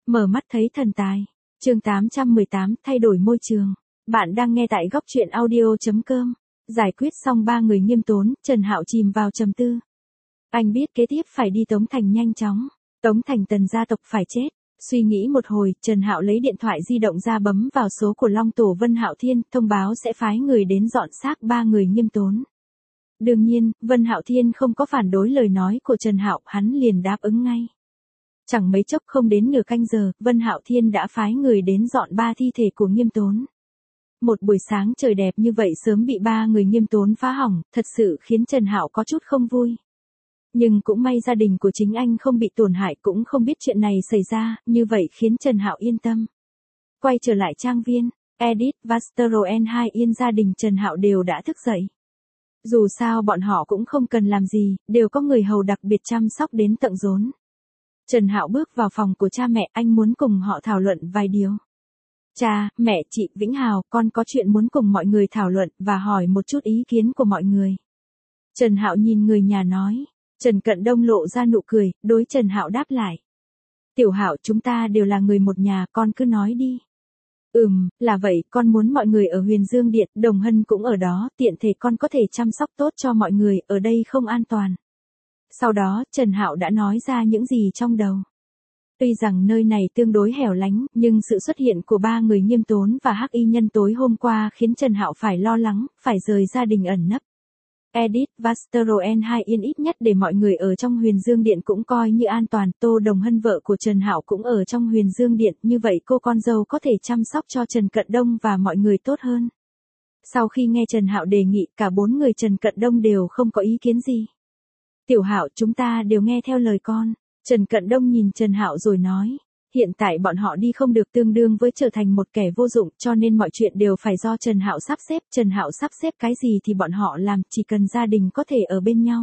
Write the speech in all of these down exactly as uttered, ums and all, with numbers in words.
Mở mắt thấy thần tài. Chương tám trăm mười tám, thay đổi môi trường. Bạn đang nghe tại góc truyện audio chấm com. Giải quyết xong ba người Nghiêm Tốn, Trần Hạo chìm vào trầm tư. Anh biết kế tiếp phải đi Tống Thành nhanh chóng. Tống Thành Tần gia tộc phải chết. Suy nghĩ một hồi, Trần Hạo lấy điện thoại di động ra bấm vào số của Long Tổ Vân Hạo Thiên, thông báo sẽ phái người đến dọn xác ba người Nghiêm Tốn. Đương nhiên, Vân Hạo Thiên không có phản đối lời nói của Trần Hạo, hắn liền đáp ứng ngay. Chẳng mấy chốc không đến nửa canh giờ, Vân Hạo Thiên đã phái người đến dọn ba thi thể của Nghiêm Tốn. Một buổi sáng trời đẹp như vậy sớm bị ba người Nghiêm Tốn phá hỏng, thật sự khiến Trần Hạo có chút không vui. Nhưng cũng may gia đình của chính anh không bị tổn hại, cũng không biết chuyện này xảy ra, như vậy khiến Trần Hạo yên tâm. Quay trở lại trang viên, Edith, Vasteroen hai Yên gia đình Trần Hạo đều đã thức dậy. Dù sao bọn họ cũng không cần làm gì, đều có người hầu đặc biệt chăm sóc đến tận rốn. Trần Hạo bước vào phòng của cha mẹ, anh muốn cùng họ thảo luận vài điều. Cha, mẹ, chị, Vĩnh Hào, con có chuyện muốn cùng mọi người thảo luận và hỏi một chút ý kiến của mọi người. Trần Hạo nhìn người nhà nói. Trần Cận Đông lộ ra nụ cười, đối Trần Hạo đáp lại. Tiểu Hạo, chúng ta đều là người một nhà, con cứ nói đi. Ừm, là vậy, con muốn mọi người ở Huyền Dương Điện, Đồng Hân cũng ở đó, tiện thể con có thể chăm sóc tốt cho mọi người, ở đây không an toàn. Sau đó, Trần Hạo đã nói ra những gì trong đầu. Tuy rằng nơi này tương đối hẻo lánh, nhưng sự xuất hiện của ba người Nghiêm Tốn và Hắc Y Nhân tối hôm qua khiến Trần Hạo phải lo lắng, phải rời gia đình ẩn nấp. Edith, Vasteroen hai Yên ít nhất để mọi người ở trong Huyền Dương Điện cũng coi như an toàn. Tô Đồng Hân vợ của Trần Hạo cũng ở trong Huyền Dương Điện, như vậy cô con dâu có thể chăm sóc cho Trần Cận Đông và mọi người tốt hơn. Sau khi nghe Trần Hạo đề nghị, cả bốn người Trần Cận Đông đều không có ý kiến gì. Tiểu Hạo, chúng ta đều nghe theo lời con. Trần Cận Đông nhìn Trần Hạo rồi nói. Hiện tại bọn họ đi không được, tương đương với trở thành một kẻ vô dụng, cho nên mọi chuyện đều phải do Trần Hạo sắp xếp. Trần Hạo sắp xếp cái gì thì bọn họ làm, chỉ cần gia đình có thể ở bên nhau.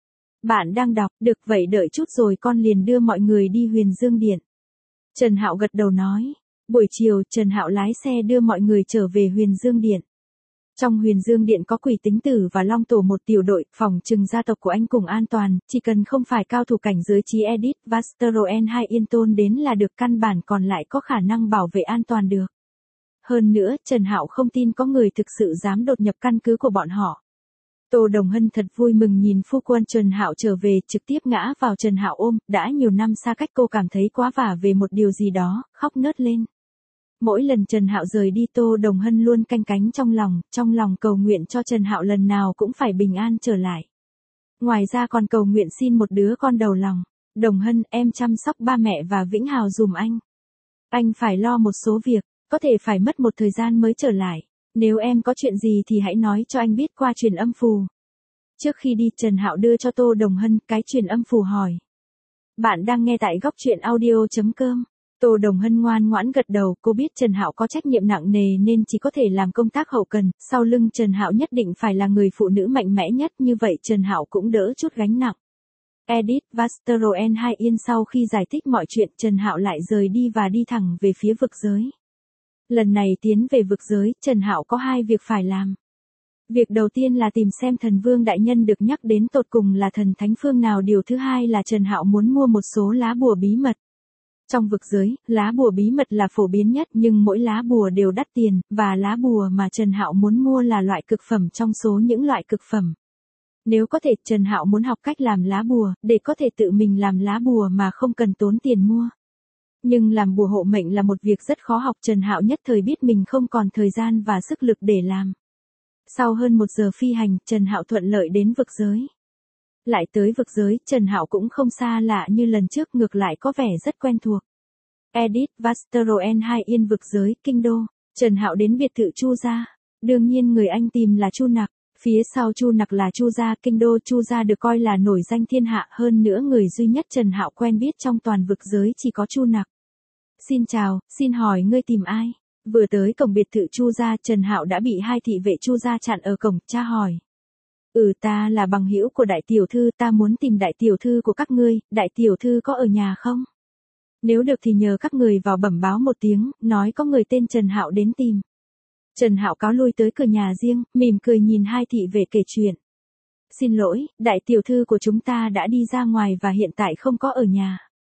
Bạn đang đọc, được vậy đợi chút rồi con liền đưa mọi người đi Huyền Dương Điện. Trần Hạo gật đầu nói. Buổi chiều, Trần Hạo lái xe đưa mọi người trở về Huyền Dương Điện. Trong Huyền Dương Điện có Quỷ Tính Tử và Long Tổ một tiểu đội, phòng trừng gia tộc của anh cùng an toàn, chỉ cần không phải cao thủ cảnh giới chí Edith, Vasteroen hai Yên Tôn đến là được, căn bản còn lại có khả năng bảo vệ an toàn được. Hơn nữa, Trần Hạo không tin có người thực sự dám đột nhập căn cứ của bọn họ. Tô Đồng Hân thật vui mừng nhìn phu quân Trần Hạo trở về, trực tiếp ngã vào Trần Hạo ôm, đã nhiều năm xa cách cô cảm thấy quá vả về một điều gì đó, khóc nấc lên. Mỗi lần Trần Hạo rời đi, Tô Đồng Hân luôn canh cánh trong lòng, trong lòng cầu nguyện cho Trần Hạo lần nào cũng phải bình an trở lại. Ngoài ra còn cầu nguyện xin một đứa con đầu lòng. Đồng Hân, em chăm sóc ba mẹ và Vĩnh Hào dùm anh. Anh phải lo một số việc, có thể phải mất một thời gian mới trở lại. Nếu em có chuyện gì thì hãy nói cho anh biết qua truyền âm phù. Trước khi đi, Trần Hạo đưa cho Tô Đồng Hân cái truyền âm phù hỏi. Bạn đang nghe tại góc truyện audio chấm com. Tô Đồng Hân ngoan ngoãn gật đầu, cô biết Trần Hạo có trách nhiệm nặng nề nên chỉ có thể làm công tác hậu cần, sau lưng Trần Hạo nhất định phải là người phụ nữ mạnh mẽ nhất, như vậy Trần Hạo cũng đỡ chút gánh nặng. Edith, Vasteroen hai Yên sau khi giải thích mọi chuyện, Trần Hạo lại rời đi và đi thẳng về phía vực giới. Lần này tiến về vực giới, Trần Hạo có hai việc phải làm. Việc đầu tiên là tìm xem thần vương đại nhân được nhắc đến tột cùng là thần thánh phương nào, điều thứ hai là Trần Hạo muốn mua một số lá bùa bí mật. Trong vực giới, lá bùa bí mật là phổ biến nhất, nhưng mỗi lá bùa đều đắt tiền, và lá bùa mà Trần Hạo muốn mua là loại cực phẩm trong số những loại cực phẩm. Nếu có thể, Trần Hạo muốn học cách làm lá bùa, để có thể tự mình làm lá bùa mà không cần tốn tiền mua. Nhưng làm bùa hộ mệnh là một việc rất khó học, Trần Hạo nhất thời biết mình không còn thời gian và sức lực để làm. Sau hơn một giờ phi hành, Trần Hạo thuận lợi đến vực giới. Lại tới vực giới, Trần Hạo cũng không xa lạ như lần trước, ngược lại có vẻ rất quen thuộc. Edith, Vasteroen hai Yên vực giới, kinh đô. Trần Hạo đến biệt thự Chu gia. Đương nhiên người anh tìm là Chu Nặc. Phía sau Chu Nặc là Chu gia, kinh đô. Chu gia được coi là nổi danh thiên hạ, hơn nữa người duy nhất Trần Hạo quen biết trong toàn vực giới chỉ có Chu Nặc. Xin chào, xin hỏi ngươi tìm ai? Vừa tới cổng biệt thự Chu gia, Trần Hạo đã bị hai thị vệ Chu gia chặn ở cổng, tra hỏi. Ừ, ta là bằng hữu của đại tiểu thư, ta muốn tìm đại tiểu thư của các ngươi, đại tiểu thư có ở nhà không? Nếu được thì nhờ các người vào bẩm báo một tiếng, nói có người tên Trần Hạo đến tìm. Trần Hạo cáo lui tới cửa nhà riêng, mỉm cười nhìn hai thị vệ kể chuyện. Xin lỗi, đại tiểu thư của chúng ta đã đi ra ngoài và hiện tại không có ở nhà.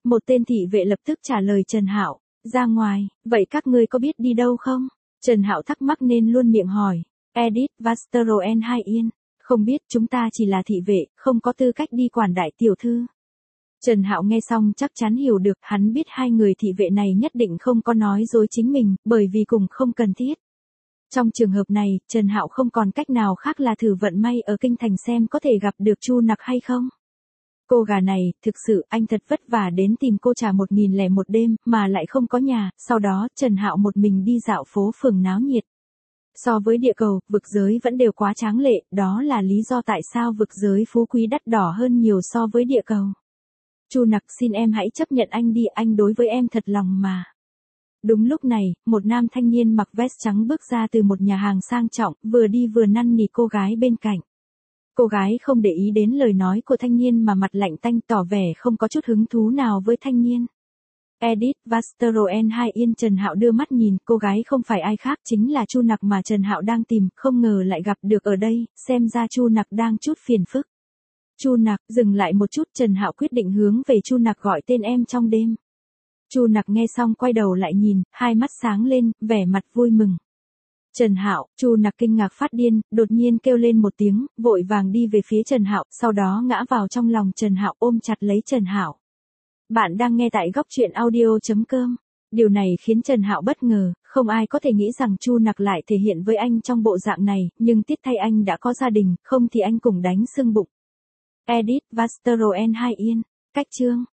Một tên thị vệ lập tức trả lời Trần Hạo, ra ngoài, vậy các ngươi có biết đi đâu không? Trần Hạo thắc mắc nên luôn miệng hỏi, Edith Vastroen hai Yên, không biết, chúng ta chỉ là thị vệ, không có tư cách đi quản đại tiểu thư. Trần Hạo nghe xong chắc chắn hiểu được, hắn biết hai người thị vệ này nhất định không có nói dối chính mình, bởi vì cùng không cần thiết. Trong trường hợp này, Trần Hạo không còn cách nào khác là thử vận may ở kinh thành xem có thể gặp được Chu Nặc hay không. Cô gà này, thực sự, anh thật vất vả đến tìm cô trả một nghìn lẻ một đêm, mà lại không có nhà, sau đó, Trần Hạo một mình đi dạo phố phường náo nhiệt. So với địa cầu, vực giới vẫn đều quá tráng lệ, đó là lý do tại sao vực giới phú quý đắt đỏ hơn nhiều so với địa cầu. Chu Nặc, xin em hãy chấp nhận anh đi, anh đối với em thật lòng mà. Đúng lúc này, một nam thanh niên mặc vest trắng bước ra từ một nhà hàng sang trọng, vừa đi vừa năn nỉ cô gái bên cạnh. Cô gái không để ý đến lời nói của thanh niên mà mặt lạnh tanh tỏ vẻ không có chút hứng thú nào với thanh niên. Edith Vastroen hai Yên. Trần Hạo đưa mắt nhìn, cô gái không phải ai khác chính là Chu Nặc mà Trần Hạo đang tìm, không ngờ lại gặp được ở đây, xem ra Chu Nặc đang chút phiền phức. Chu Nặc, dừng lại một chút, Trần Hạo quyết định hướng về Chu Nặc gọi tên em trong đêm. Chu Nặc nghe xong quay đầu lại nhìn, hai mắt sáng lên, vẻ mặt vui mừng. Trần Hạo, Chu Nặc kinh ngạc phát điên, đột nhiên kêu lên một tiếng, vội vàng đi về phía Trần Hạo, sau đó ngã vào trong lòng Trần Hạo ôm chặt lấy Trần Hạo. Bạn đang nghe tại góc truyện audio chấm com. Điều này khiến Trần Hạo bất ngờ, không ai có thể nghĩ rằng Chu Nặc lại thể hiện với anh trong bộ dạng này, nhưng tiếc thay anh đã có gia đình, không thì anh cùng đánh sưng bụng. Edith Vastroen hai Yên, cách chương